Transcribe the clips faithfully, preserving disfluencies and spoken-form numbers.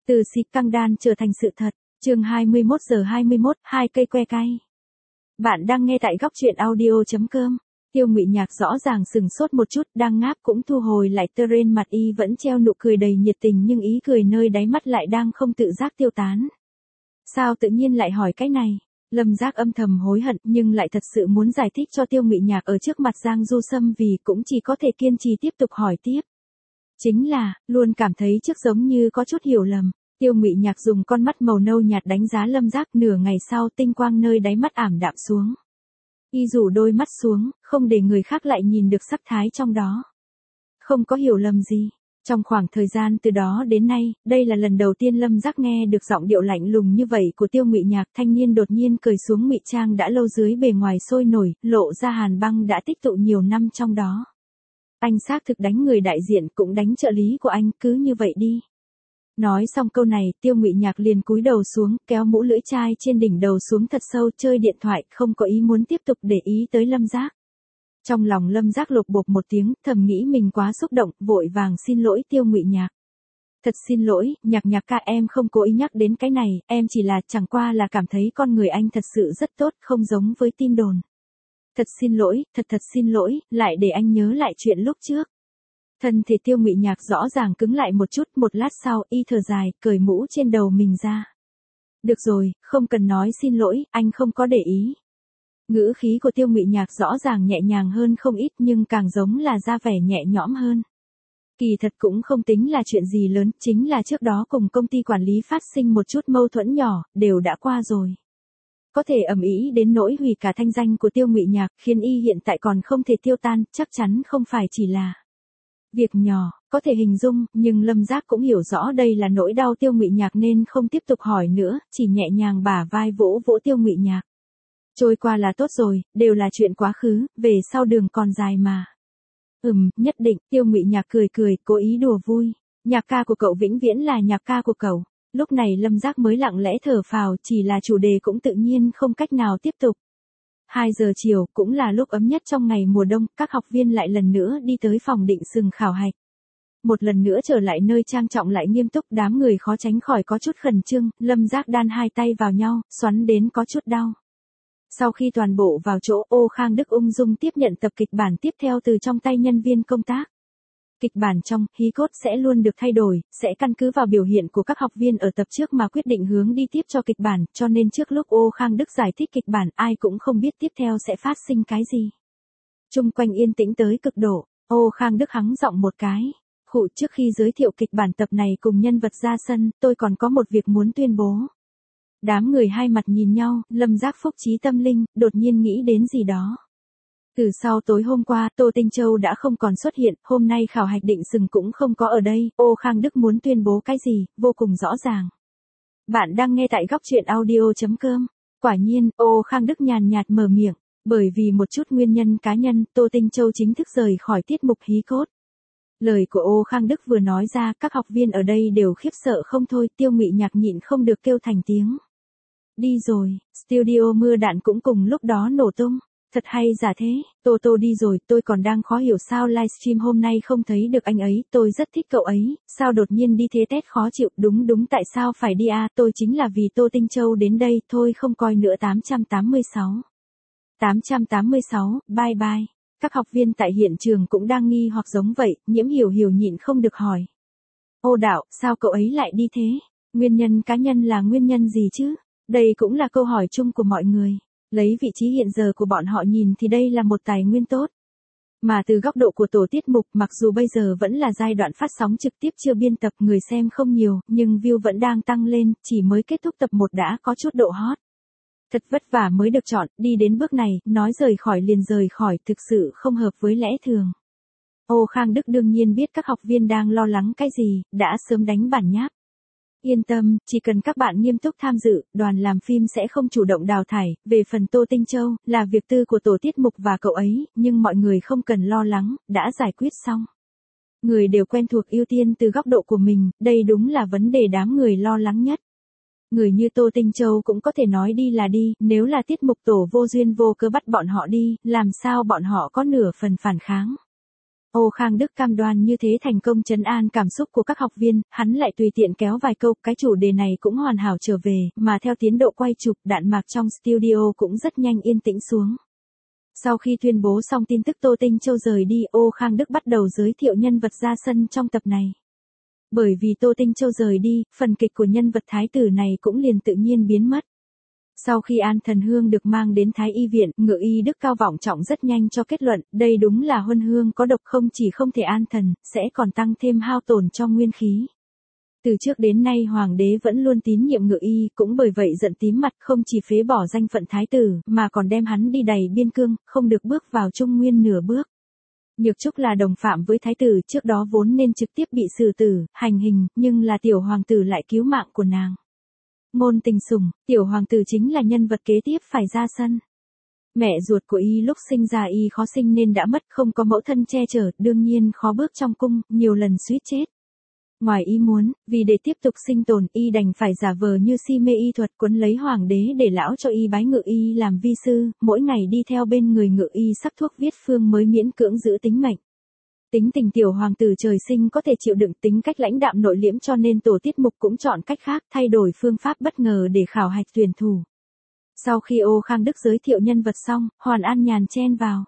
Từ xì căng đan trở thành sự thật, chương hai mươi mốt giờ hai mươi mốt, hai cây que cay. Bạn đang nghe tại góc truyện audio.com. Tiêu Ngụy Nhạc rõ ràng sừng sốt một chút, đang ngáp cũng thu hồi lại tơ rên mặt y vẫn treo nụ cười đầy nhiệt tình nhưng ý cười nơi đáy mắt lại đang không tự giác tiêu tán. Sao tự nhiên lại hỏi cái này? Lâm Giác âm thầm hối hận nhưng lại thật sự muốn giải thích cho Tiêu Ngụy Nhạc ở trước mặt Giang Du Sâm vì cũng chỉ có thể kiên trì tiếp tục hỏi tiếp. Chính là, luôn cảm thấy trước giống như có chút hiểu lầm. Tiêu Ngụy Nhạc dùng con mắt màu nâu nhạt đánh giá Lâm Giác, nửa ngày sau tinh quang nơi đáy mắt ảm đạm xuống. Y rủ đôi mắt xuống, không để người khác lại nhìn được sắc thái trong đó. Không có hiểu lầm gì. Trong khoảng thời gian từ đó đến nay, đây là lần đầu tiên Lâm Giác nghe được giọng điệu lạnh lùng như vậy của Tiêu Ngụy Nhạc. Thanh niên đột nhiên cởi xuống ngụy trang đã lâu dưới bề ngoài sôi nổi, lộ ra hàn băng đã tích tụ nhiều năm trong đó. Anh xác thực đánh người đại diện cũng đánh trợ lý của anh, cứ như vậy đi. Nói xong câu này, Tiêu Ngụy Nhạc liền cúi đầu xuống, kéo mũ lưỡi chai trên đỉnh đầu xuống thật sâu, chơi điện thoại, không có ý muốn tiếp tục để ý tới Lâm Giác. Trong lòng Lâm Giác lột bột một tiếng, thầm nghĩ mình quá xúc động, vội vàng xin lỗi Tiêu Ngụy Nhạc. Thật xin lỗi, Nhạc Nhạc ca, em không cố ý nhắc đến cái này, em chỉ là chẳng qua là cảm thấy con người anh thật sự rất tốt, không giống với tin đồn. Thật xin lỗi, thật thật xin lỗi, lại để anh nhớ lại chuyện lúc trước. Thân thể Tiêu Ngụy Nhạc rõ ràng cứng lại một chút, một lát sau y thở dài, cởi mũ trên đầu mình ra. Được rồi, không cần nói xin lỗi, anh không có để ý. Ngữ khí của Tiêu Ngụy Nhạc rõ ràng nhẹ nhàng hơn không ít nhưng càng giống là ra vẻ nhẹ nhõm hơn. Kỳ thật cũng không tính là chuyện gì lớn, chính là trước đó cùng công ty quản lý phát sinh một chút mâu thuẫn nhỏ, đều đã qua rồi. Có thể ầm ĩ đến nỗi hủy cả thanh danh của Tiêu Ngụy Nhạc, khiến y hiện tại còn không thể tiêu tan, chắc chắn không phải chỉ là việc nhỏ, có thể hình dung, nhưng Lâm Giác cũng hiểu rõ đây là nỗi đau Tiêu Ngụy Nhạc nên không tiếp tục hỏi nữa, chỉ nhẹ nhàng bả vai vỗ vỗ Tiêu Ngụy Nhạc. Trôi qua là tốt rồi, đều là chuyện quá khứ, về sau đường còn dài mà. Ừm, nhất định, Tiêu Ngụy Nhạc cười cười, cố ý đùa vui. Nhạc ca của cậu vĩnh viễn là nhạc ca của cậu. Lúc này Lâm Giác mới lặng lẽ thở phào, chỉ là chủ đề cũng tự nhiên không cách nào tiếp tục. hai giờ chiều, cũng là lúc ấm nhất trong ngày mùa đông, các học viên lại lần nữa đi tới phòng định sừng khảo hạch. Một lần nữa trở lại nơi trang trọng lại nghiêm túc, đám người khó tránh khỏi có chút khẩn trương, Lâm Giác đan hai tay vào nhau, xoắn đến có chút đau. Sau khi toàn bộ vào chỗ, Ô Khang Đức ung dung tiếp nhận tập kịch bản tiếp theo từ trong tay nhân viên công tác. Kịch bản trong, hí cốt sẽ luôn được thay đổi, sẽ căn cứ vào biểu hiện của các học viên ở tập trước mà quyết định hướng đi tiếp cho kịch bản, cho nên trước lúc Ô Khang Đức giải thích kịch bản, ai cũng không biết tiếp theo sẽ phát sinh cái gì. Chung quanh yên tĩnh tới cực độ, Ô Khang Đức hắng giọng một cái. Khụ, trước khi giới thiệu kịch bản tập này cùng nhân vật ra sân, tôi còn có một việc muốn tuyên bố. Đám người hai mặt nhìn nhau, Lâm Giác phúc trí tâm linh, đột nhiên nghĩ đến gì đó. Từ sau tối hôm qua, Tô Tinh Châu đã không còn xuất hiện, hôm nay khảo hạch định sừng cũng không có ở đây, Ô Khang Đức muốn tuyên bố cái gì, vô cùng rõ ràng. Bạn đang nghe tại góc truyện audio.com. Quả nhiên, Ô Khang Đức nhàn nhạt mở miệng, bởi vì một chút nguyên nhân cá nhân, Tô Tinh Châu chính thức rời khỏi tiết mục hí cốt. Lời của Ô Khang Đức vừa nói ra, các học viên ở đây đều khiếp sợ không thôi, Tiêu Ngụy Nhạc nhịn không được kêu thành tiếng. Đi rồi, studio mưa đạn cũng cùng lúc đó nổ tung. Thật hay giả thế, Tô Tô đi rồi, tôi còn đang khó hiểu sao livestream hôm nay không thấy được anh ấy, tôi rất thích cậu ấy, sao đột nhiên đi thế tét khó chịu, đúng đúng tại sao phải đi à, tôi chính là vì Tô Tinh Châu đến đây, thôi không coi nữa. Tám trăm tám mươi sáu tám trăm tám mươi sáu, bye bye. Các học viên tại hiện trường cũng đang nghi hoặc giống vậy, Nhiễm Hiểu Hiểu nhịn không được hỏi. Ô Đạo, sao cậu ấy lại đi thế? Nguyên nhân cá nhân là nguyên nhân gì chứ? Đây cũng là câu hỏi chung của mọi người. Lấy vị trí hiện giờ của bọn họ nhìn thì đây là một tài nguyên tốt. Mà từ góc độ của tổ tiết mục, mặc dù bây giờ vẫn là giai đoạn phát sóng trực tiếp chưa biên tập, người xem không nhiều, nhưng view vẫn đang tăng lên, chỉ mới kết thúc tập một đã có chút độ hot. Thật vất vả mới được chọn, đi đến bước này, nói rời khỏi liền rời khỏi, thực sự không hợp với lẽ thường. Ô Khang Đức đương nhiên biết các học viên đang lo lắng cái gì, đã sớm đánh bản nháp. Yên tâm, chỉ cần các bạn nghiêm túc tham dự, đoàn làm phim sẽ không chủ động đào thải, về phần Tô Tinh Châu, là việc tư của tổ tiết mục và cậu ấy, nhưng mọi người không cần lo lắng, đã giải quyết xong. Người đều quen thuộc ưu tiên từ góc độ của mình, đây đúng là vấn đề đám người lo lắng nhất. Người như Tô Tinh Châu cũng có thể nói đi là đi, nếu là tiết mục tổ vô duyên vô cớ bắt bọn họ đi, làm sao bọn họ có nửa phần phản kháng. Ô Khang Đức cam đoan như thế thành công trấn an cảm xúc của các học viên, hắn lại tùy tiện kéo vài câu, cái chủ đề này cũng hoàn hảo trở về, mà theo tiến độ quay chụp, đạn mạc trong studio cũng rất nhanh yên tĩnh xuống. Sau khi tuyên bố xong tin tức Tô Tinh Châu rời đi, Ô Khang Đức bắt đầu giới thiệu nhân vật ra sân trong tập này. Bởi vì Tô Tinh Châu rời đi, phần kịch của nhân vật thái tử này cũng liền tự nhiên biến mất. Sau khi An Thần Hương được mang đến Thái Y viện, Ngự y Đức Cao Vọng Trọng rất nhanh cho kết luận, đây đúng là huân hương có độc, không chỉ không thể an thần, sẽ còn tăng thêm hao tổn cho nguyên khí. Từ trước đến nay Hoàng đế vẫn luôn tín nhiệm Ngự y, cũng bởi vậy giận tím mặt, không chỉ phế bỏ danh phận thái tử, mà còn đem hắn đi đày biên cương, không được bước vào Trung Nguyên nửa bước. Nhược Trúc là đồng phạm với thái tử, trước đó vốn nên trực tiếp bị xử tử, hành hình, nhưng là tiểu hoàng tử lại cứu mạng của nàng. Ngôn Tình Sủng, tiểu hoàng tử chính là nhân vật kế tiếp phải ra sân. Mẹ ruột của y lúc sinh ra y khó sinh nên đã mất, không có mẫu thân che chở, đương nhiên khó bước trong cung, nhiều lần suýt chết. Ngoài ý muốn, vì để tiếp tục sinh tồn, y đành phải giả vờ như si mê y thuật, quấn lấy hoàng đế để lão cho y bái Ngự y làm vi sư, mỗi ngày đi theo bên người Ngự y sắc thuốc viết phương mới miễn cưỡng giữ tính mệnh. Tính tình tiểu hoàng tử trời sinh có thể chịu đựng, tính cách lãnh đạm nội liễm, cho nên tổ tiết mục cũng chọn cách khác, thay đổi phương pháp bất ngờ để khảo hạch tuyển thủ. Sau khi Ô Khang Đức giới thiệu nhân vật xong, Hoàn An Nhàn chen vào.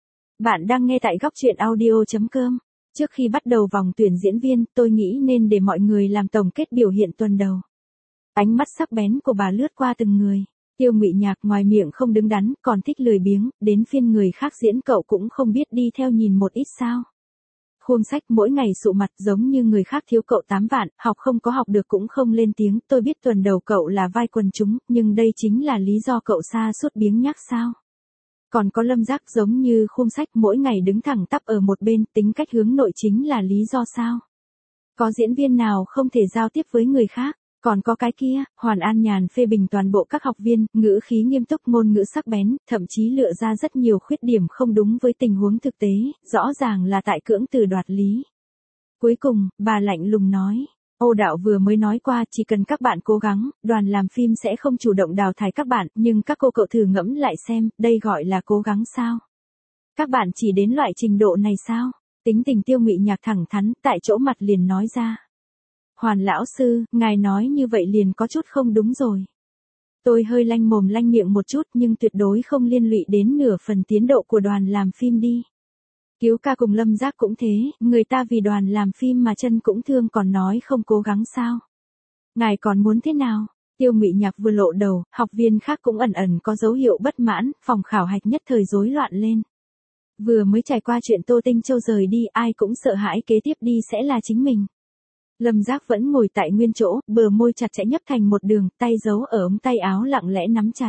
Bạn đang nghe tại góc truyện audio chấm com. Trước khi bắt đầu vòng tuyển diễn viên, tôi nghĩ nên để mọi người làm tổng kết biểu hiện tuần đầu. Ánh mắt sắc bén của bà lướt qua từng người. Tiêu Ngụy Nhạc ngoài miệng không đứng đắn, còn thích lười biếng, đến phiên người khác diễn cậu cũng không biết đi theo nhìn một ít sao. Khuôn Sách mỗi ngày sụ mặt giống như người khác thiếu cậu tám vạn, học không có học được cũng không lên tiếng, tôi biết tuần đầu cậu là vai quần chúng, nhưng đây chính là lý do cậu sa sút biếng nhác sao. Còn có Lâm Giác giống như Khuôn Sách mỗi ngày đứng thẳng tắp ở một bên, tính cách hướng nội chính là lý do sao. Có diễn viên nào không thể giao tiếp với người khác. Còn có cái kia, Hoàn An Nhàn phê bình toàn bộ các học viên, ngữ khí nghiêm túc, ngôn ngữ sắc bén, thậm chí lựa ra rất nhiều khuyết điểm không đúng với tình huống thực tế, rõ ràng là tại cưỡng từ đoạt lý. Cuối cùng, bà lạnh lùng nói, Ô đạo vừa mới nói qua, chỉ cần các bạn cố gắng, đoàn làm phim sẽ không chủ động đào thải các bạn, nhưng các cô cậu thử ngẫm lại xem, đây gọi là cố gắng sao? Các bạn chỉ đến loại trình độ này sao? Tính tình Tiêu Ngụy Nhạc thẳng thắn, tại chỗ mặt liền nói ra. Hoàn lão sư, ngài nói như vậy liền có chút không đúng rồi. Tôi hơi lanh mồm lanh miệng một chút nhưng tuyệt đối không liên lụy đến nửa phần tiến độ của đoàn làm phim đi. Kiếu ca cùng Lâm Giác cũng thế, người ta vì đoàn làm phim mà chân cũng thương còn nói không cố gắng sao. Ngài còn muốn thế nào? Tiêu Ngụy Nhạc vừa lộ đầu, học viên khác cũng ẩn ẩn có dấu hiệu bất mãn, phòng khảo hạch nhất thời rối loạn lên. Vừa mới trải qua chuyện Tô Tinh Châu rời đi, ai cũng sợ hãi kế tiếp đi sẽ là chính mình. Lâm Giác vẫn ngồi tại nguyên chỗ, bờ môi chặt chẽ nhấp thành một đường, tay giấu ở ống tay áo lặng lẽ nắm chặt.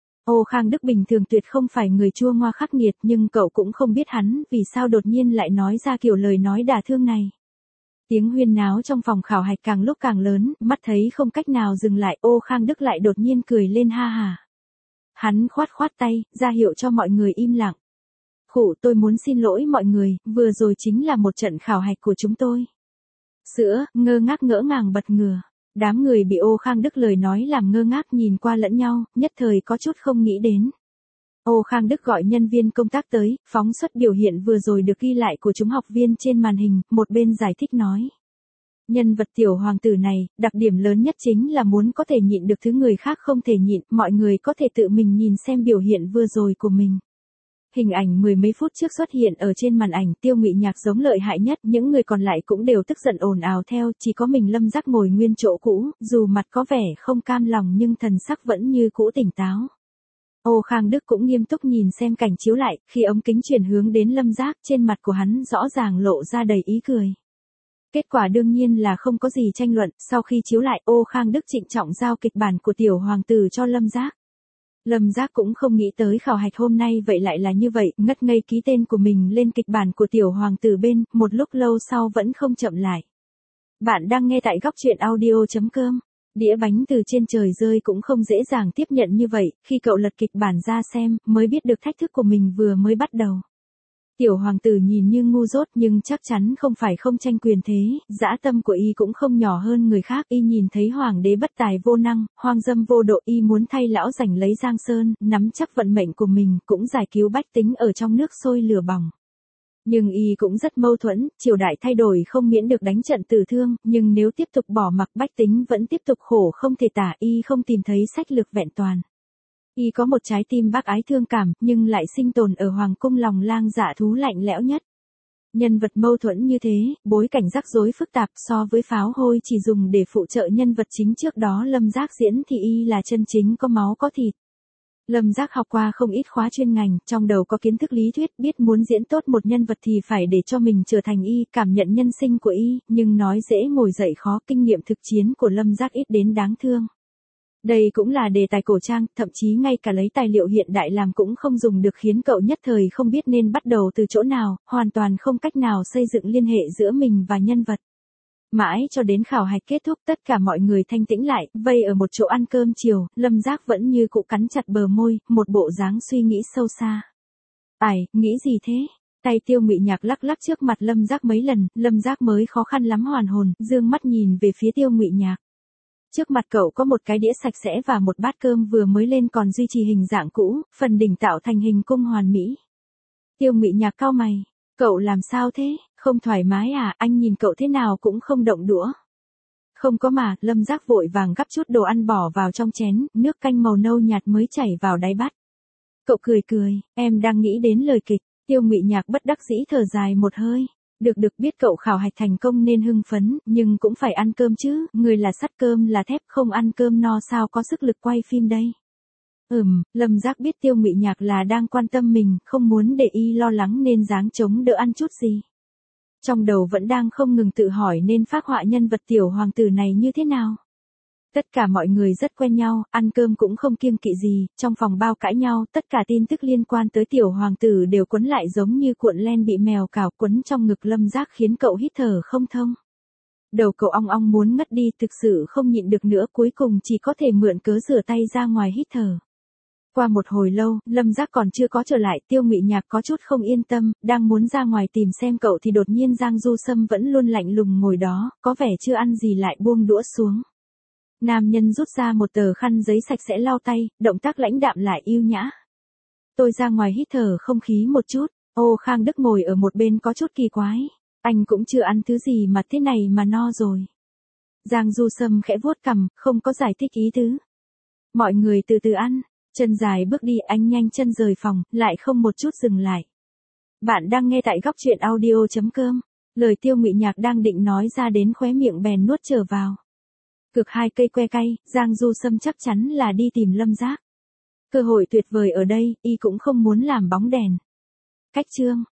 Ô Khang Đức bình thường tuyệt không phải người chua ngoa khắc nghiệt, nhưng cậu cũng không biết hắn vì sao đột nhiên lại nói ra kiểu lời nói đả thương này. Tiếng huyên náo trong phòng khảo hạch càng lúc càng lớn, mắt thấy không cách nào dừng lại, Ô Khang Đức lại đột nhiên cười lên ha hà. Hắn khoát khoát tay, ra hiệu cho mọi người im lặng. Khụ, tôi muốn xin lỗi mọi người, vừa rồi chính là một trận khảo hạch của chúng tôi. Sữa, ngơ ngác ngỡ ngàng bật ngửa. Đám người bị Ô Khang Đức lời nói làm ngơ ngác nhìn qua lẫn nhau, nhất thời có chút không nghĩ đến. Ô Khang Đức gọi nhân viên công tác tới, phóng xuất biểu hiện vừa rồi được ghi lại của chúng học viên trên màn hình, một bên giải thích nói. Nhân vật tiểu hoàng tử này, đặc điểm lớn nhất chính là muốn có thể nhịn được thứ người khác không thể nhịn, mọi người có thể tự mình nhìn xem biểu hiện vừa rồi của mình. Hình ảnh mười mấy phút trước xuất hiện ở trên màn ảnh, Tiêu Ngụy Nhạc giống lợi hại nhất, những người còn lại cũng đều tức giận ồn ào theo, chỉ có mình Lâm Giác ngồi nguyên chỗ cũ, dù mặt có vẻ không cam lòng nhưng thần sắc vẫn như cũ tỉnh táo. Ô Khang Đức cũng nghiêm túc nhìn xem cảnh chiếu lại, khi ống kính chuyển hướng đến Lâm Giác, trên mặt của hắn rõ ràng lộ ra đầy ý cười. Kết quả đương nhiên là không có gì tranh luận, sau khi chiếu lại, Ô Khang Đức trịnh trọng giao kịch bản của tiểu hoàng tử cho Lâm Giác. Lâm Giác cũng không nghĩ tới khảo hạch hôm nay vậy lại là như vậy, ngất ngây ký tên của mình lên kịch bản của tiểu hoàng tử bên, một lúc lâu sau vẫn không chậm lại. Bạn đang nghe tại góc truyện audio chấm com. Đĩa bánh từ trên trời rơi cũng không dễ dàng tiếp nhận như vậy, khi cậu lật kịch bản ra xem, mới biết được thách thức của mình vừa mới bắt đầu. Tiểu hoàng tử nhìn như ngu dốt nhưng chắc chắn không phải không tranh quyền thế, dã tâm của y cũng không nhỏ hơn người khác, y nhìn thấy hoàng đế bất tài vô năng, hoang dâm vô độ, y muốn thay lão giành lấy Giang Sơn, nắm chắc vận mệnh của mình, cũng giải cứu bách tính ở trong nước sôi lửa bỏng. Nhưng y cũng rất mâu thuẫn, triều đại thay đổi không miễn được đánh trận tử thương, nhưng nếu tiếp tục bỏ mặc bách tính vẫn tiếp tục khổ không thể tả, y không tìm thấy sách lược vẹn toàn. Y có một trái tim bác ái thương cảm, nhưng lại sinh tồn ở hoàng cung lòng lang dạ thú lạnh lẽo nhất. Nhân vật mâu thuẫn như thế, bối cảnh rắc rối phức tạp so với pháo hôi chỉ dùng để phụ trợ nhân vật chính trước đó Lâm Giác diễn thì y là chân chính có máu có thịt. Lâm Giác học qua không ít khóa chuyên ngành, trong đầu có kiến thức lý thuyết, biết muốn diễn tốt một nhân vật thì phải để cho mình trở thành y, cảm nhận nhân sinh của y, nhưng nói dễ ngồi dậy khó, kinh nghiệm thực chiến của Lâm Giác ít đến đáng thương. Đây cũng là đề tài cổ trang, thậm chí ngay cả lấy tài liệu hiện đại làm cũng không dùng được, khiến cậu nhất thời không biết nên bắt đầu từ chỗ nào, hoàn toàn không cách nào xây dựng liên hệ giữa mình và nhân vật. Mãi cho đến khảo hạch kết thúc tất cả mọi người thanh tĩnh lại, vây ở một chỗ ăn cơm chiều, Lâm Giác vẫn như cũ cắn chặt bờ môi, một bộ dáng suy nghĩ sâu xa. Ai, nghĩ gì thế? Tay Tiêu Ngụy Nhạc lắc lắc trước mặt Lâm Giác mấy lần, Lâm Giác mới khó khăn lắm hoàn hồn, dương mắt nhìn về phía Tiêu Ngụy Nhạc. Trước mặt cậu có một cái đĩa sạch sẽ và một bát cơm vừa mới lên còn duy trì hình dạng cũ, phần đỉnh tạo thành hình cung hoàn mỹ. Tiêu Ngụy Nhạc cau mày, cậu làm sao thế, không thoải mái à, anh nhìn cậu thế nào cũng không động đũa. Không có mà, Lâm Giác vội vàng gắp chút đồ ăn bỏ vào trong chén, nước canh màu nâu nhạt mới chảy vào đáy bát. Cậu cười cười, em đang nghĩ đến lời kịch. Tiêu Ngụy Nhạc bất đắc dĩ thở dài một hơi. Được được biết cậu khảo hạch thành công nên hưng phấn, nhưng cũng phải ăn cơm chứ, người là sắt cơm là thép, không ăn cơm no sao có sức lực quay phim đây. Ừm, Lâm Giác biết Tiêu Ngụy Nhạc là đang quan tâm mình, không muốn để y lo lắng nên dáng chống đỡ ăn chút gì. Trong đầu vẫn đang không ngừng tự hỏi nên phác họa nhân vật tiểu hoàng tử này như thế nào. Tất cả mọi người rất quen nhau, ăn cơm cũng không kiêng kỵ gì, trong phòng bao cãi nhau, tất cả tin tức liên quan tới tiểu hoàng tử đều quấn lại giống như cuộn len bị mèo cào, quấn trong ngực Lâm Giác khiến cậu hít thở không thông. Đầu cậu ong ong muốn ngất đi, thực sự không nhịn được nữa, cuối cùng chỉ có thể mượn cớ rửa tay ra ngoài hít thở. Qua một hồi lâu, Lâm Giác còn chưa có trở lại, Tiêu Ngụy Nhạc có chút không yên tâm, đang muốn ra ngoài tìm xem cậu thì đột nhiên Giang Du Sâm vẫn luôn lạnh lùng ngồi đó, có vẻ chưa ăn gì lại buông đũa xuống. Nam nhân rút ra một tờ khăn giấy sạch sẽ lau tay, động tác lãnh đạm lại yêu nhã. Tôi ra ngoài hít thở không khí một chút, ô Khang Đức ngồi ở một bên có chút kỳ quái. Anh cũng chưa ăn thứ gì mà thế này mà no rồi. Giang Du Sâm khẽ vuốt cằm, không có giải thích ý tứ. Mọi người từ từ ăn, chân dài bước đi, anh nhanh chân rời phòng, lại không một chút dừng lại. Bạn đang nghe tại góc truyện audio chấm com, lời Tiêu Ngụy Nhạc đang định nói ra đến khóe miệng bèn nuốt trở vào. Cực hai cây que cay, Giang Du Sâm chắc chắn là đi tìm Lâm Giác. Cơ hội tuyệt vời ở đây, y cũng không muốn làm bóng đèn. Cách chương